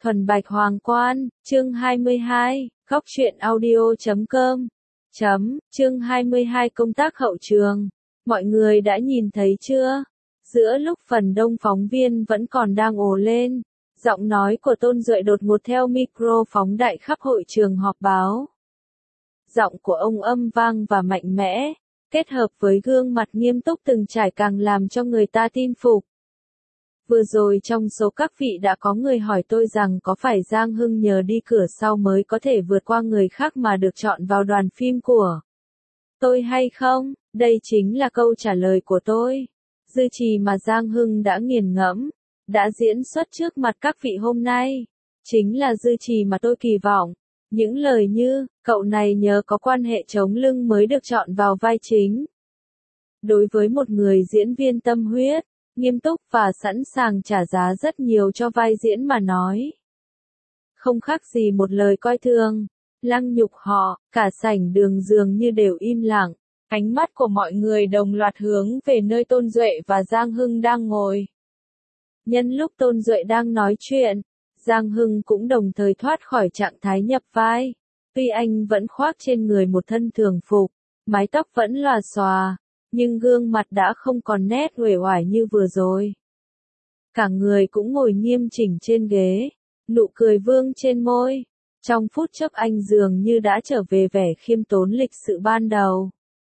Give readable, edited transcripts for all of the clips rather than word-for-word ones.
Thuần Bạch Hoàng Quan, chương 22, góc truyện audio.com. Chương 22 công tác hậu trường. Mọi người đã nhìn thấy chưa? Giữa lúc phần đông phóng viên vẫn còn đang ồ lên, giọng nói của Tôn Duệ đột ngột theo micro phóng đại khắp hội trường họp báo. Giọng của ông âm vang và mạnh mẽ, kết hợp với gương mặt nghiêm túc từng trải càng làm cho người ta tin phục. Vừa rồi trong số các vị đã có người hỏi tôi rằng có phải Giang Hưng nhờ đi cửa sau mới có thể vượt qua người khác mà được chọn vào đoàn phim của tôi hay không? Đây chính là câu trả lời của tôi. Dư trì mà Giang Hưng đã nghiền ngẫm, đã diễn xuất trước mặt các vị hôm nay, chính là dư trì mà tôi kỳ vọng. Những lời như, cậu này nhờ có quan hệ chống lưng mới được chọn vào vai chính. Đối với một người diễn viên tâm huyết, nghiêm túc và sẵn sàng trả giá rất nhiều cho vai diễn mà nói, không khác gì một lời coi thường, lăng nhục họ. Cả sảnh đường dường như đều im lặng, ánh mắt của mọi người đồng loạt hướng về nơi Tôn Duệ và Giang Hưng đang ngồi. Nhân lúc Tôn Duệ đang nói chuyện, Giang Hưng cũng đồng thời thoát khỏi trạng thái nhập vai. Tuy anh vẫn khoác trên người một thân thường phục, mái tóc vẫn lòa xòa, nhưng gương mặt đã không còn nét uể oải như vừa rồi. Cả người cũng ngồi nghiêm chỉnh trên ghế, nụ cười vương trên môi. Trong phút chốc anh dường như đã trở về vẻ khiêm tốn lịch sự ban đầu.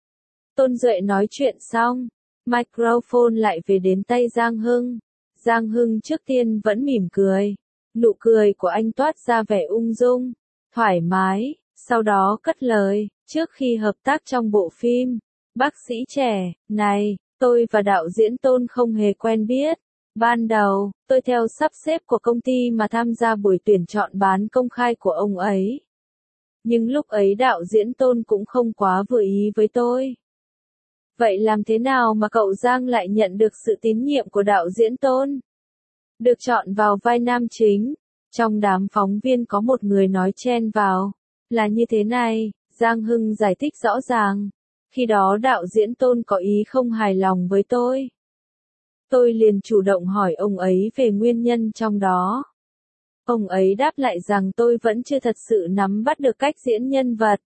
Tôn Duệ nói chuyện xong, microphone lại về đến tay Giang Hưng. Giang Hưng trước tiên vẫn mỉm cười. Nụ cười của anh toát ra vẻ ung dung, thoải mái, sau đó cất lời, trước khi hợp tác trong bộ phim, bác sĩ trẻ, này, tôi và đạo diễn Tôn không hề quen biết. Ban đầu, tôi theo sắp xếp của công ty mà tham gia buổi tuyển chọn bán công khai của ông ấy. Nhưng lúc ấy đạo diễn Tôn cũng không quá vừa ý với tôi. Vậy làm thế nào mà cậu Giang lại nhận được sự tín nhiệm của đạo diễn Tôn? Được chọn vào vai nam chính. Trong đám phóng viên có một người nói chen vào. Là như thế này, Giang Hưng giải thích rõ ràng. Khi đó đạo diễn Tôn có ý không hài lòng với tôi. Tôi liền chủ động hỏi ông ấy về nguyên nhân trong đó. Ông ấy đáp lại rằng tôi vẫn chưa thật sự nắm bắt được cách diễn nhân vật.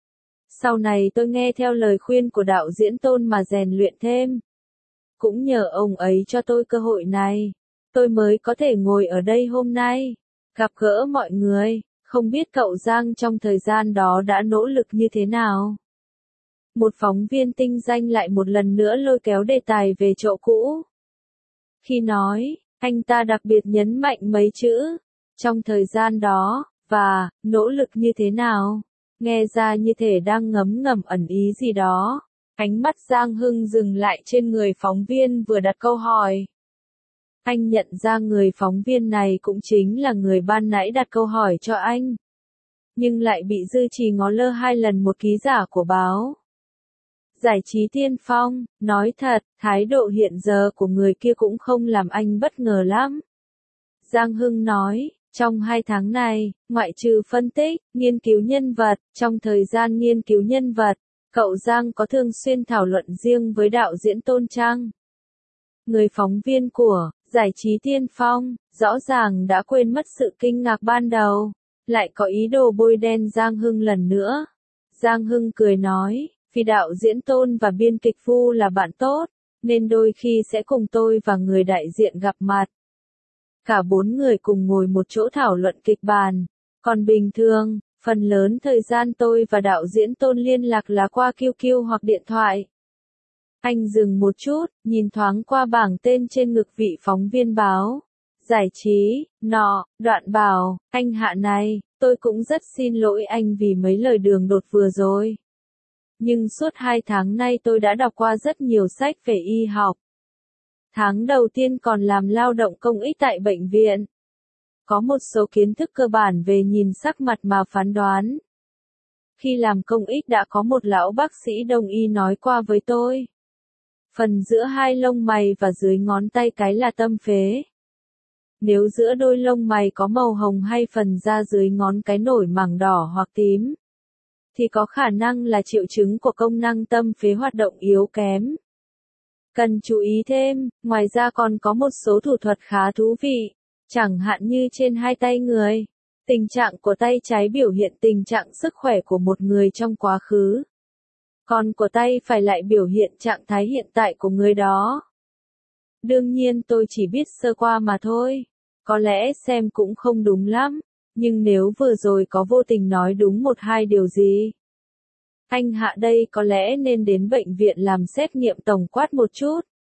Sau này tôi nghe theo lời khuyên của đạo diễn Tôn mà rèn luyện thêm. Cũng nhờ ông ấy cho tôi cơ hội này, tôi mới có thể ngồi ở đây hôm nay, gặp gỡ mọi người. Không biết cậu Giang trong thời gian đó đã nỗ lực như thế nào? Một phóng viên tinh danh lại một lần nữa lôi kéo đề tài về chỗ cũ. Khi nói, anh ta đặc biệt nhấn mạnh mấy chữ, trong thời gian đó, và, nỗ lực như thế nào? Nghe ra như thể đang ngấm ngầm ẩn ý gì đó. Ánh mắt Giang Hưng dừng lại trên người phóng viên vừa đặt câu hỏi. Anh nhận ra người phóng viên này cũng chính là người ban nãy đặt câu hỏi cho anh. Nhưng lại bị dư trì ngó lơ 2 lần một ký giả của báo Giải trí tiên phong. Nói thật, thái độ hiện giờ của người kia cũng không làm anh bất ngờ lắm. Giang Hưng nói, trong 2 tháng này, ngoại trừ phân tích, nghiên cứu nhân vật, trong thời gian nghiên cứu nhân vật, cậu Giang có thường xuyên thảo luận riêng với đạo diễn Tôn chăng? Người phóng viên của Giải trí tiên phong, rõ ràng đã quên mất sự kinh ngạc ban đầu, lại có ý đồ bôi đen Giang Hưng lần nữa. Giang Hưng cười nói, vì đạo diễn Tôn và biên kịch Vu là bạn tốt, nên đôi khi sẽ cùng tôi và người đại diện gặp mặt. Cả 4 người cùng ngồi một chỗ thảo luận kịch bản, còn bình thường, phần lớn thời gian tôi và đạo diễn Tôn liên lạc là qua QQ hoặc điện thoại. Anh dừng một chút, nhìn thoáng qua bảng tên trên ngực vị phóng viên báo Giải trí, đoạn bảo, anh Hạ này, tôi cũng rất xin lỗi anh vì mấy lời đường đột vừa rồi. Nhưng suốt 2 tháng nay tôi đã đọc qua rất nhiều sách về y học. Tháng đầu tiên còn làm lao động công ích tại bệnh viện. Có một số kiến thức cơ bản về nhìn sắc mặt mà phán đoán. Khi làm công ích đã có một lão bác sĩ đông y nói qua với tôi. Phần giữa 2 lông mày và dưới ngón tay cái là tâm phế. Nếu giữa đôi lông mày có màu hồng hay phần da dưới ngón cái nổi mảng đỏ hoặc tím, thì có khả năng là triệu chứng của công năng tâm phế hoạt động yếu kém. Cần chú ý thêm, ngoài ra còn có một số thủ thuật khá thú vị. Chẳng hạn như trên hai tay người. Tình trạng của tay trái biểu hiện tình trạng sức khỏe của một người trong quá khứ. Còn của tay phải lại biểu hiện trạng thái hiện tại của người đó. Đương nhiên tôi chỉ biết sơ qua mà thôi. Có lẽ xem cũng không đúng lắm. Nhưng nếu vừa rồi có vô tình nói đúng một hai điều gì, anh Hạ đây có lẽ nên đến bệnh viện làm xét nghiệm tổng quát một chút.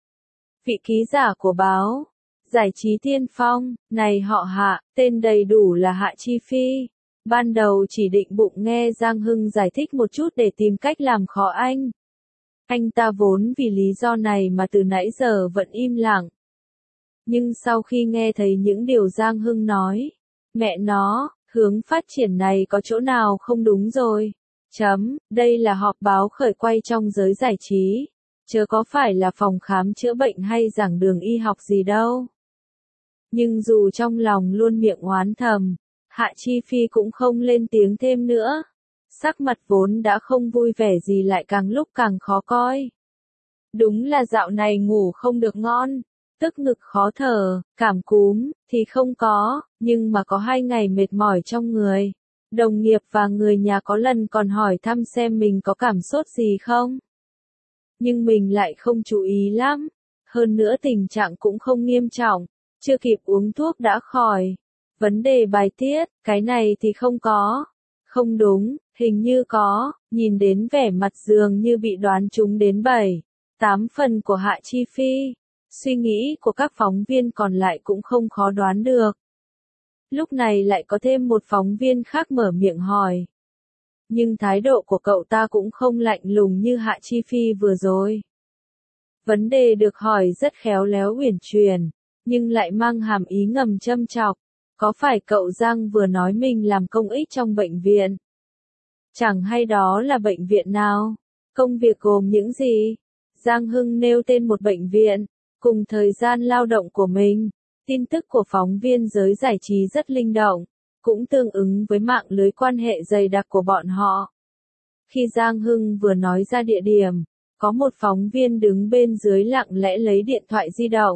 Vị ký giả của báo Giải trí Tiên Phong, này họ Hạ, tên đầy đủ là Hạ Chi Phi. Ban đầu chỉ định bụng nghe Giang Hưng giải thích một chút để tìm cách làm khó anh. Anh ta vốn vì lý do này mà từ nãy giờ vẫn im lặng. Nhưng sau khi nghe thấy những điều Giang Hưng nói, mẹ nó, hướng phát triển này có chỗ nào không đúng rồi. Đây là họp báo khởi quay trong giới giải trí. Chớ có phải là phòng khám chữa bệnh hay giảng đường y học gì đâu. Nhưng dù trong lòng luôn miệng oán thầm, Hạ Chi Phi cũng không lên tiếng thêm nữa. Sắc mặt vốn đã không vui vẻ gì lại càng lúc càng khó coi. Đúng là dạo này ngủ không được ngon, tức ngực khó thở, cảm cúm, thì không có, nhưng mà có 2 ngày mệt mỏi trong người. Đồng nghiệp và người nhà có lần còn hỏi thăm xem mình có cảm sốt gì không. Nhưng mình lại không chú ý lắm. Hơn nữa tình trạng cũng không nghiêm trọng, chưa kịp uống thuốc đã khỏi. Vấn đề bài tiết, cái này thì không có. Không đúng, hình như có, nhìn đến vẻ mặt dường như bị đoán trúng đến 7-8 phần của Hạ Chi Phi. Suy nghĩ của các phóng viên còn lại cũng không khó đoán được. Lúc này lại có thêm một phóng viên khác mở miệng hỏi. Nhưng thái độ của cậu ta cũng không lạnh lùng như Hạ Chi Phi vừa rồi. Vấn đề được hỏi rất khéo léo uyển chuyển, nhưng lại mang hàm ý ngầm châm chọc. Có phải cậu Giang vừa nói mình làm công ích trong bệnh viện? Chẳng hay đó là bệnh viện nào? Công việc gồm những gì? Giang Hưng nêu tên một bệnh viện, cùng thời gian lao động của mình. Tin tức của phóng viên giới giải trí rất linh động, cũng tương ứng với mạng lưới quan hệ dày đặc của bọn họ. Khi Giang Hưng vừa nói ra địa điểm, có một phóng viên đứng bên dưới lặng lẽ lấy điện thoại di động,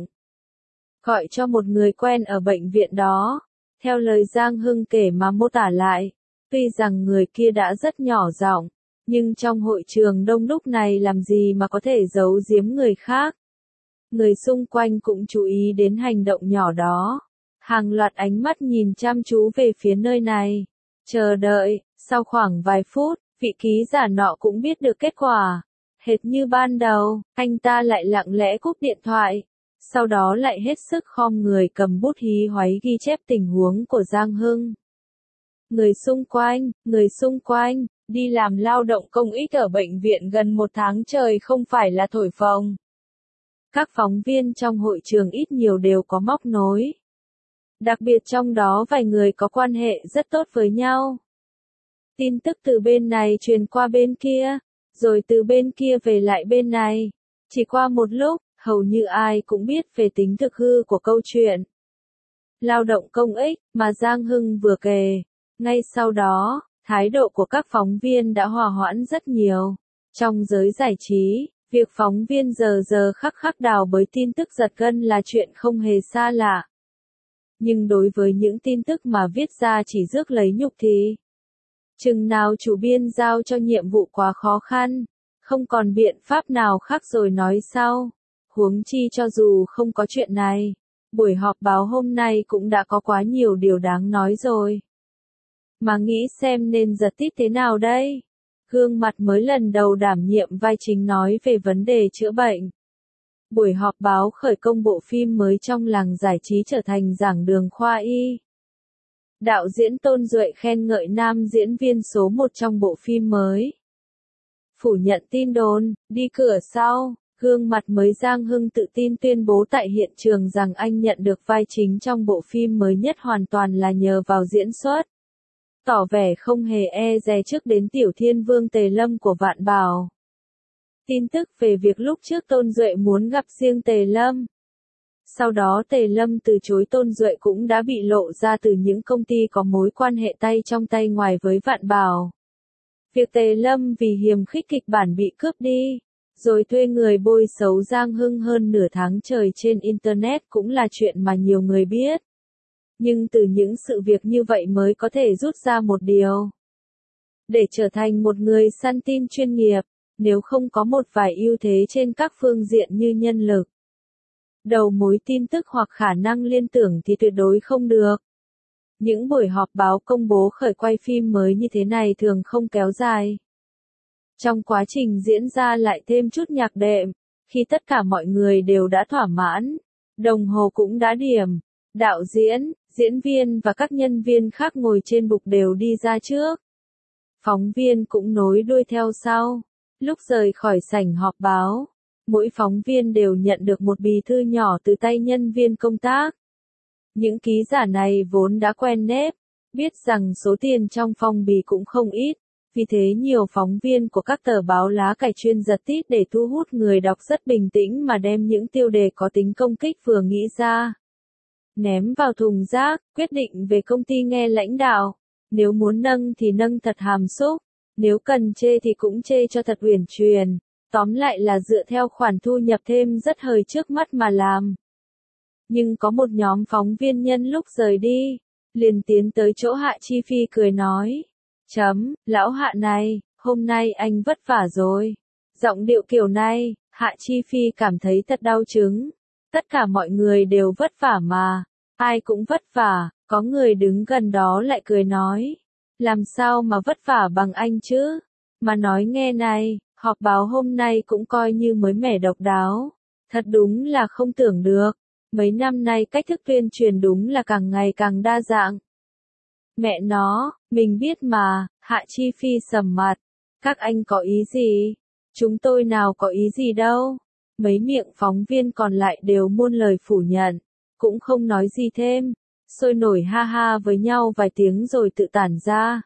gọi cho một người quen ở bệnh viện đó. Theo lời Giang Hưng kể mà mô tả lại, tuy rằng người kia đã rất nhỏ giọng, nhưng trong hội trường đông đúc này làm gì mà có thể giấu giếm người khác. Người xung quanh cũng chú ý đến hành động nhỏ đó. Hàng loạt ánh mắt nhìn chăm chú về phía nơi này. Chờ đợi, sau khoảng vài phút, vị ký giả nọ cũng biết được kết quả. Hệt như ban đầu, anh ta lại lặng lẽ cúp điện thoại. Sau đó lại hết sức khom người cầm bút hí hoáy ghi chép tình huống của Giang Hưng. Người xung quanh, đi làm lao động công ích ở bệnh viện gần 1 tháng trời không phải là thổi phồng. Các phóng viên trong hội trường ít nhiều đều có móc nối. Đặc biệt trong đó vài người có quan hệ rất tốt với nhau. Tin tức từ bên này truyền qua bên kia, rồi từ bên kia về lại bên này. Chỉ qua một lúc, hầu như ai cũng biết về tính thực hư của câu chuyện lao động công ích mà Giang Hưng vừa kể. Ngay sau đó, thái độ của các phóng viên đã hòa hoãn rất nhiều. Trong giới giải trí, việc phóng viên giờ khắc đào bới tin tức giật gân là chuyện không hề xa lạ. Nhưng đối với những tin tức mà viết ra chỉ rước lấy nhục thì chừng nào chủ biên giao cho nhiệm vụ quá khó khăn, không còn biện pháp nào khác rồi nói sau. Huống chi cho dù không có chuyện này, buổi họp báo hôm nay cũng đã có quá nhiều điều đáng nói rồi. Mà nghĩ xem nên giật tít thế nào đây? Gương mặt mới lần đầu đảm nhiệm vai chính nói về vấn đề chữa bệnh. Buổi họp báo khởi công bộ phim mới trong làng giải trí trở thành giảng đường khoa y. Đạo diễn Tôn Duệ khen ngợi nam diễn viên số 1 trong bộ phim mới. Phủ nhận tin đồn, đi cửa sau, gương mặt mới Giang Hưng tự tin tuyên bố tại hiện trường rằng anh nhận được vai chính trong bộ phim mới nhất hoàn toàn là nhờ vào diễn xuất. Tỏ vẻ không hề e dè trước đến tiểu thiên vương Tề Lâm của Vạn Bảo. Tin tức về việc lúc trước Tôn Duệ muốn gặp riêng Tề Lâm. Sau đó Tề Lâm từ chối Tôn Duệ cũng đã bị lộ ra từ những công ty có mối quan hệ tay trong tay ngoài với Vạn Bảo. Việc Tề Lâm vì hiềm khích kịch bản bị cướp đi, rồi thuê người bôi xấu Giang Hưng hơn nửa tháng trời trên Internet cũng là chuyện mà nhiều người biết. Nhưng từ những sự việc như vậy mới có thể rút ra một điều. Để trở thành một người săn tin chuyên nghiệp, nếu không có một vài ưu thế trên các phương diện như nhân lực, đầu mối tin tức hoặc khả năng liên tưởng thì tuyệt đối không được. Những buổi họp báo công bố khởi quay phim mới như thế này thường không kéo dài. Trong quá trình diễn ra lại thêm chút nhạc đệm, khi tất cả mọi người đều đã thỏa mãn, đồng hồ cũng đã điểm, đạo diễn, diễn viên và các nhân viên khác ngồi trên bục đều đi ra trước. Phóng viên cũng nối đuôi theo sau. Lúc rời khỏi sảnh họp báo, mỗi phóng viên đều nhận được một bì thư nhỏ từ tay nhân viên công tác. Những ký giả này vốn đã quen nếp, biết rằng số tiền trong phong bì cũng không ít, vì thế nhiều phóng viên của các tờ báo lá cải chuyên giật tít để thu hút người đọc rất bình tĩnh mà đem những tiêu đề có tính công kích vừa nghĩ ra, ném vào thùng rác, quyết định về công ty nghe lãnh đạo. Nếu muốn nâng thì nâng thật hàm xúc, nếu cần chê thì cũng chê cho thật uyển chuyển, tóm lại là dựa theo khoản thu nhập thêm rất hời trước mắt mà làm. Nhưng có một nhóm phóng viên nhân lúc rời đi, liền tiến tới chỗ Hạ Chi Phi cười nói, lão Hạ này, hôm nay anh vất vả rồi. Giọng điệu kiểu này, Hạ Chi Phi cảm thấy thật đau chứng. Tất cả mọi người đều vất vả mà, ai cũng vất vả. Có người đứng gần đó lại cười nói, làm sao mà vất vả bằng anh chứ? Mà nói nghe này, họp báo hôm nay cũng coi như mới mẻ độc đáo. Thật đúng là không tưởng được. Mấy năm nay cách thức tuyên truyền đúng là càng ngày càng đa dạng. Mẹ nó, mình biết mà, Hạ Chi Phi sầm mặt. Các anh có ý gì? Chúng tôi nào có ý gì đâu. Mấy miệng phóng viên còn lại đều muôn lời phủ nhận, cũng không nói gì thêm. Sôi nổi ha ha với nhau vài tiếng rồi tự tản ra.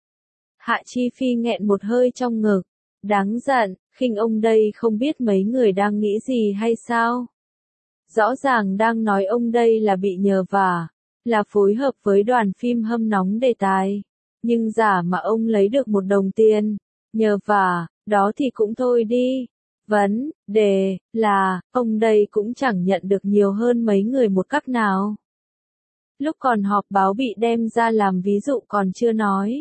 Hạ Chi Phi nghẹn một hơi trong ngực. Đáng giận, khinh ông đây không biết mấy người đang nghĩ gì hay sao? Rõ ràng đang nói ông đây là bị nhờ vả, là phối hợp với đoàn phim hâm nóng đề tài. Nhưng giả mà ông lấy được một đồng tiền, nhờ vả, đó thì cũng thôi đi. Vấn đề là, ông đây cũng chẳng nhận được nhiều hơn mấy người một cách nào. Lúc còn họp báo bị đem ra làm ví dụ còn chưa nói.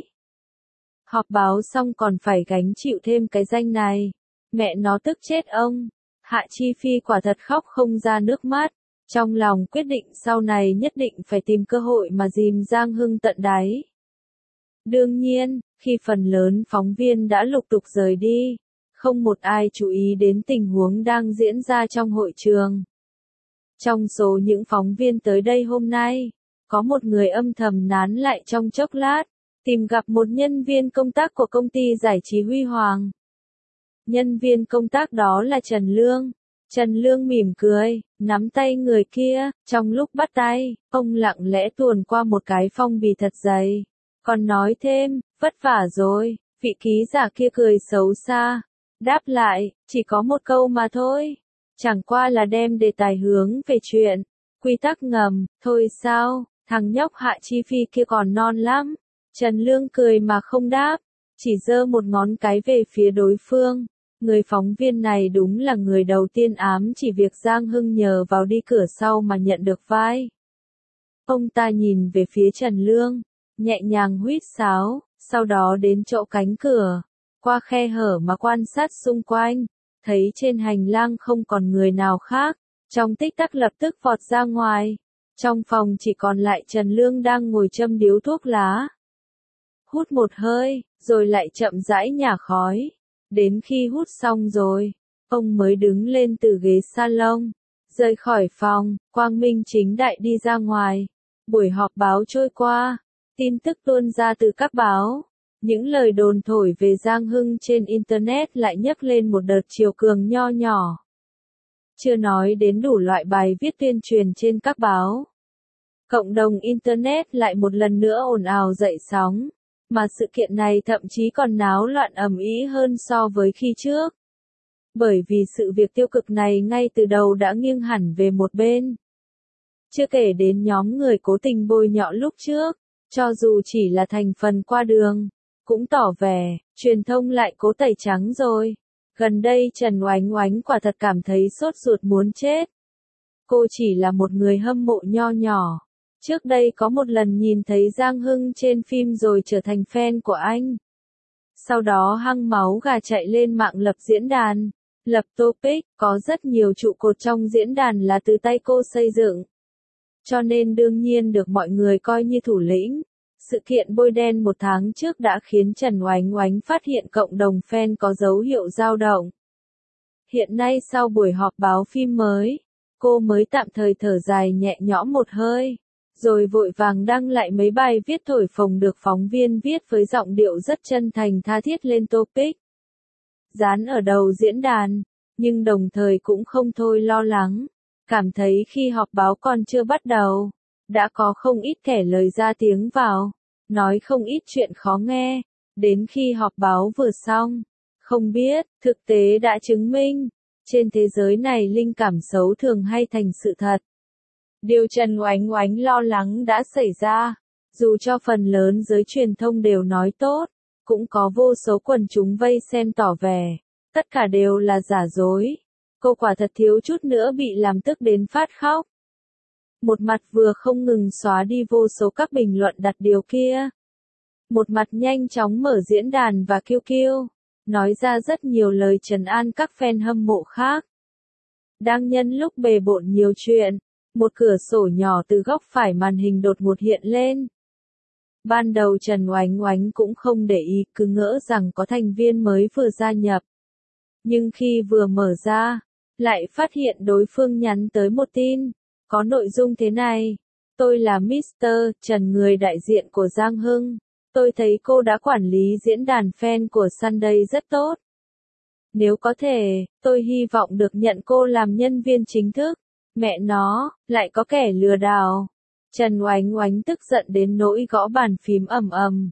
Họp báo xong còn phải gánh chịu thêm cái danh này. Mẹ nó tức chết ông. Hạ Chi Phi quả thật khóc không ra nước mắt. Trong lòng quyết định sau này nhất định phải tìm cơ hội mà dìm Giang Hưng tận đáy. Đương nhiên, khi phần lớn phóng viên đã lục tục rời đi, không một ai chú ý đến tình huống đang diễn ra trong hội trường. Trong số những phóng viên tới đây hôm nay, có một người âm thầm nán lại trong chốc lát, tìm gặp một nhân viên công tác của công ty giải trí Huy Hoàng. Nhân viên công tác đó là Trần Lương. Trần Lương mỉm cười, nắm tay người kia, trong lúc bắt tay, ông lặng lẽ tuồn qua một cái phong bì thật dày. Còn nói thêm, vất vả rồi, vị ký giả kia cười xấu xa. Đáp lại, chỉ có một câu mà thôi. Chẳng qua là đem đề tài hướng về chuyện, quy tắc ngầm, thôi sao, thằng nhóc Hạ Chi Phi kia còn non lắm. Trần Lương cười mà không đáp, chỉ giơ một ngón cái về phía đối phương. Người phóng viên này đúng là người đầu tiên ám chỉ việc Giang Hưng nhờ vào đi cửa sau mà nhận được vai. Ông ta nhìn về phía Trần Lương, nhẹ nhàng huýt sáo, sau đó đến chỗ cánh cửa, qua khe hở mà quan sát xung quanh, thấy trên hành lang không còn người nào khác, trong tích tắc lập tức vọt ra ngoài. Trong phòng chỉ còn lại Trần Lương đang ngồi châm điếu thuốc lá. Hút một hơi, rồi lại chậm rãi nhả khói. Đến khi hút xong rồi, ông mới đứng lên từ ghế salon, rời khỏi phòng, quang minh chính đại đi ra ngoài. Buổi họp báo trôi qua, tin tức tuôn ra từ các báo. Những lời đồn thổi về Giang Hưng trên Internet lại nhấc lên một đợt triều cường nho nhỏ. Chưa nói đến đủ loại bài viết tuyên truyền trên các báo. Cộng đồng Internet lại một lần nữa ồn ào dậy sóng. Mà sự kiện này thậm chí còn náo loạn ầm ĩ hơn so với khi trước. Bởi vì sự việc tiêu cực này ngay từ đầu đã nghiêng hẳn về một bên. Chưa kể đến nhóm người cố tình bôi nhọ lúc trước, cho dù chỉ là thành phần qua đường, cũng tỏ vẻ, truyền thông lại cố tẩy trắng rồi. Gần đây Trần Oánh Oánh quả thật cảm thấy sốt ruột muốn chết. Cô chỉ là một người hâm mộ nho nhỏ. Trước đây có một lần nhìn thấy Giang Hưng trên phim rồi trở thành fan của anh. Sau đó hăng máu gà chạy lên mạng lập diễn đàn, lập topic, có rất nhiều trụ cột trong diễn đàn là từ tay cô xây dựng. Cho nên đương nhiên được mọi người coi như thủ lĩnh. Sự kiện bôi đen một tháng trước đã khiến Trần Oánh Oánh phát hiện cộng đồng fan có dấu hiệu dao động. Hiện nay sau buổi họp báo phim mới, cô mới tạm thời thở dài nhẹ nhõm một hơi, rồi vội vàng đăng lại mấy bài viết thổi phồng được phóng viên viết với giọng điệu rất chân thành tha thiết lên topic. Dán ở đầu diễn đàn, nhưng đồng thời cũng không thôi lo lắng, cảm thấy khi họp báo còn chưa bắt đầu, đã có không ít kẻ lời ra tiếng vào, nói không ít chuyện khó nghe, đến khi họp báo vừa xong, không biết, thực tế đã chứng minh, trên thế giới này linh cảm xấu thường hay thành sự thật. Điều Trần Oánh Oánh lo lắng đã xảy ra, dù cho phần lớn giới truyền thông đều nói tốt, cũng có vô số quần chúng vây xem tỏ vẻ, tất cả đều là giả dối. Cô quả thật thiếu chút nữa bị làm tức đến phát khóc. Một mặt vừa không ngừng xóa đi vô số các bình luận đặt điều kia. Một mặt nhanh chóng mở diễn đàn và kêu, nói ra rất nhiều lời trấn an các fan hâm mộ khác. Đang nhân lúc bề bộn nhiều chuyện, một cửa sổ nhỏ từ góc phải màn hình đột ngột hiện lên. Ban đầu Trần Oánh Oánh cũng không để ý, cứ ngỡ rằng có thành viên mới vừa gia nhập. Nhưng khi vừa mở ra, lại phát hiện đối phương nhắn tới một tin, có nội dung thế này: tôi là Mr. Trần, người đại diện của Giang Hưng. Tôi thấy cô đã quản lý diễn đàn fan của Sunday rất tốt. Nếu có thể, tôi hy vọng được nhận cô làm nhân viên chính thức. Mẹ nó, lại có kẻ lừa đảo. Trần Oánh Oánh tức giận đến nỗi gõ bàn phím ầm ầm.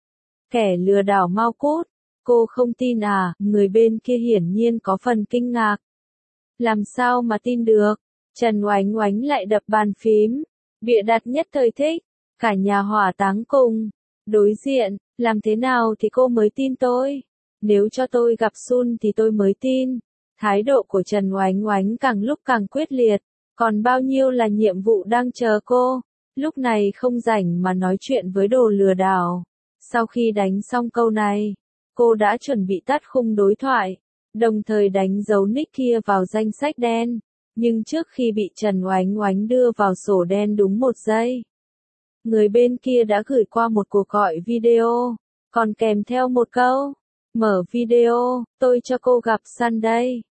Kẻ lừa đảo mau cút. Cô không tin à? Người bên kia hiển nhiên có phần kinh ngạc. Làm sao mà tin được? Trần Oánh Oánh lại đập bàn phím. Bịa đặt nhất thời thích. Cả nhà hỏa táng cùng. Đối diện, làm thế nào thì cô mới tin tôi? Nếu cho tôi gặp Sun thì tôi mới tin. Thái độ của Trần Oánh Oánh càng lúc càng quyết liệt. Còn bao nhiêu là nhiệm vụ đang chờ cô? Lúc này không rảnh mà nói chuyện với đồ lừa đảo. Sau khi đánh xong câu này, cô đã chuẩn bị tắt khung đối thoại, đồng thời đánh dấu nick kia vào danh sách đen. Nhưng trước khi bị Trần Oánh Oánh đưa vào sổ đen đúng 1 giây, người bên kia đã gửi qua một cuộc gọi video, còn kèm theo một câu: mở video, tôi cho cô gặp Sunday.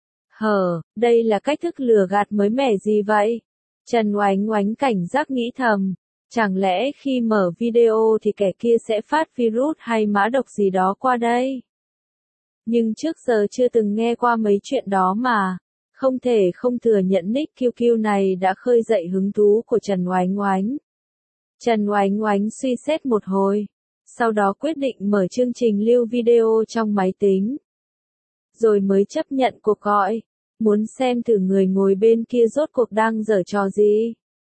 Đây là cách thức lừa gạt mới mẻ gì vậy? Trần Oánh Oánh cảnh giác nghĩ thầm, chẳng lẽ khi mở video thì kẻ kia sẽ phát virus hay mã độc gì đó qua đây? Nhưng trước giờ chưa từng nghe qua mấy chuyện đó mà, không thể không thừa nhận nick QQ này đã khơi dậy hứng thú của Trần Oánh Oánh. Trần Oánh Oánh suy xét một hồi, sau đó quyết định mở chương trình lưu video trong máy tính. Rồi mới chấp nhận cuộc gọi, muốn xem thử người ngồi bên kia rốt cuộc đang giở trò gì.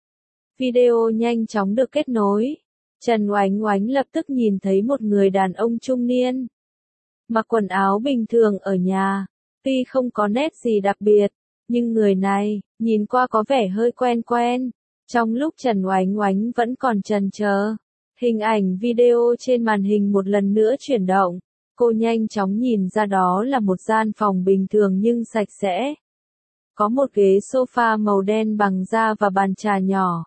Video nhanh chóng được kết nối. Trần Oánh Oánh lập tức nhìn thấy một người đàn ông trung niên, mặc quần áo bình thường ở nhà, tuy không có nét gì đặc biệt, nhưng người này, nhìn qua có vẻ hơi quen quen. Trong lúc Trần Oánh Oánh vẫn còn chần chờ, hình ảnh video trên màn hình một lần nữa chuyển động. Cô nhanh chóng nhìn ra đó là một gian phòng bình thường nhưng sạch sẽ. Có một ghế sofa màu đen bằng da và bàn trà nhỏ.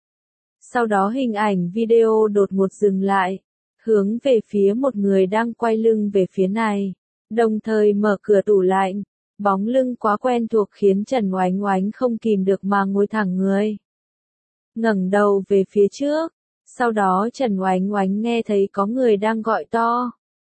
Sau đó hình ảnh video đột ngột dừng lại, hướng về phía một người đang quay lưng về phía này, đồng thời mở cửa tủ lạnh. Bóng lưng quá quen thuộc khiến Trần Oánh Oánh không kìm được mà ngồi thẳng người, ngẩng đầu về phía trước. Sau đó Trần Oánh Oánh nghe thấy có người đang gọi to: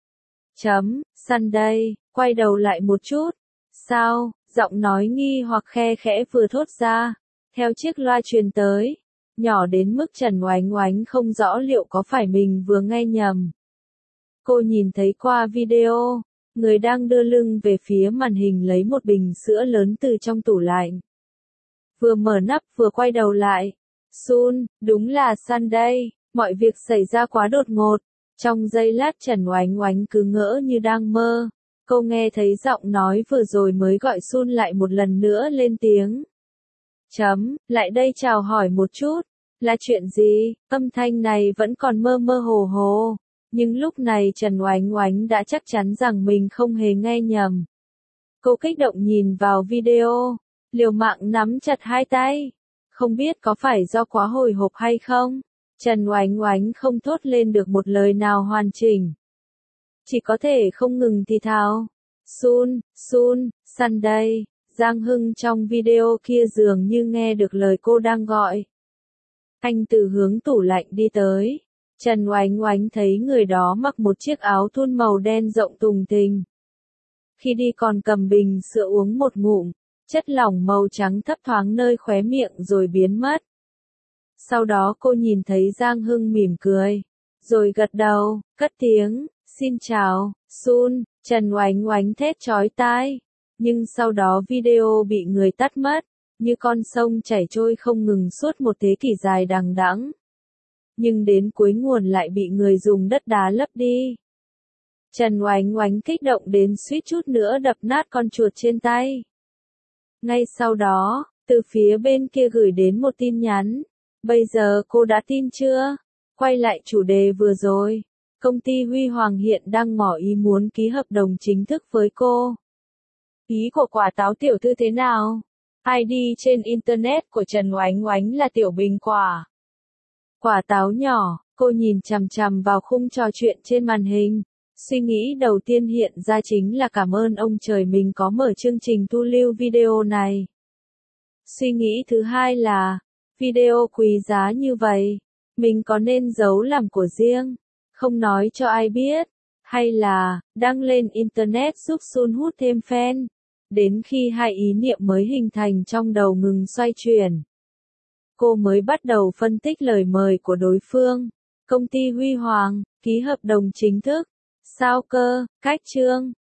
Sunday, quay đầu lại một chút. Sao? Giọng nói nghi hoặc khe khẽ vừa thốt ra, theo chiếc loa truyền tới, nhỏ đến mức Trần Oánh Oánh không rõ liệu có phải mình vừa nghe nhầm. Cô nhìn thấy qua video, người đang đưa lưng về phía màn hình lấy một bình sữa lớn từ trong tủ lạnh. Vừa mở nắp vừa quay đầu lại. Sun, đúng là Sunday, mọi việc xảy ra quá đột ngột. Trong giây lát Trần Oánh Oánh cứ ngỡ như đang mơ. Cô nghe thấy giọng nói vừa rồi mới gọi Sun lại một lần nữa lên tiếng. Lại đây chào hỏi một chút. Là chuyện gì? Âm thanh này vẫn còn mơ mơ hồ hồ. Nhưng lúc này Trần Oánh Oánh đã chắc chắn rằng mình không hề nghe nhầm. Cô kích động nhìn vào video, liều mạng nắm chặt hai tay. Không biết có phải do quá hồi hộp hay không? Trần Oánh Oánh không thốt lên được một lời nào hoàn chỉnh. Chỉ có thể không ngừng thì thào. Sun, Sun, Sunday. Giang Hưng trong video kia dường như nghe được lời cô đang gọi. Anh từ hướng tủ lạnh đi tới. Trần Oánh Oánh thấy người đó mặc một chiếc áo thun màu đen rộng tùng thình. Khi đi còn cầm bình sữa uống một ngụm, chất lỏng màu trắng thấp thoáng nơi khóe miệng rồi biến mất. Sau đó cô nhìn thấy Giang Hưng mỉm cười, rồi gật đầu, cất tiếng, xin chào, Sun. Trần Oánh Oánh thét chói tai. Nhưng sau đó video bị người tắt mất, như con sông chảy trôi không ngừng suốt một thế kỷ dài đằng đẵng. Nhưng đến cuối nguồn lại bị người dùng đất đá lấp đi. Trần Oánh Oánh kích động đến suýt chút nữa đập nát con chuột trên tay. Ngay sau đó, từ phía bên kia gửi đến một tin nhắn. Bây giờ cô đã tin chưa? Quay lại chủ đề vừa rồi. Công ty Huy Hoàng hiện đang ngỏ ý muốn ký hợp đồng chính thức với cô. Ý của quả táo tiểu thư thế nào? ID trên Internet của Trần Oánh Oánh là Tiểu Bình Quả. Quả táo nhỏ, cô nhìn chằm chằm vào khung trò chuyện trên màn hình. Suy nghĩ đầu tiên hiện ra chính là cảm ơn ông trời mình có mở chương trình thu lưu video này. Suy nghĩ thứ hai là, video quý giá như vậy, mình có nên giấu làm của riêng, không nói cho ai biết, hay là, đăng lên Internet giúp Sun hút thêm fan. Đến khi hai ý niệm mới hình thành trong đầu ngừng xoay chuyển, cô mới bắt đầu phân tích lời mời của đối phương. Công ty Huy Hoàng, ký hợp đồng chính thức. Sao cơ, cách chương.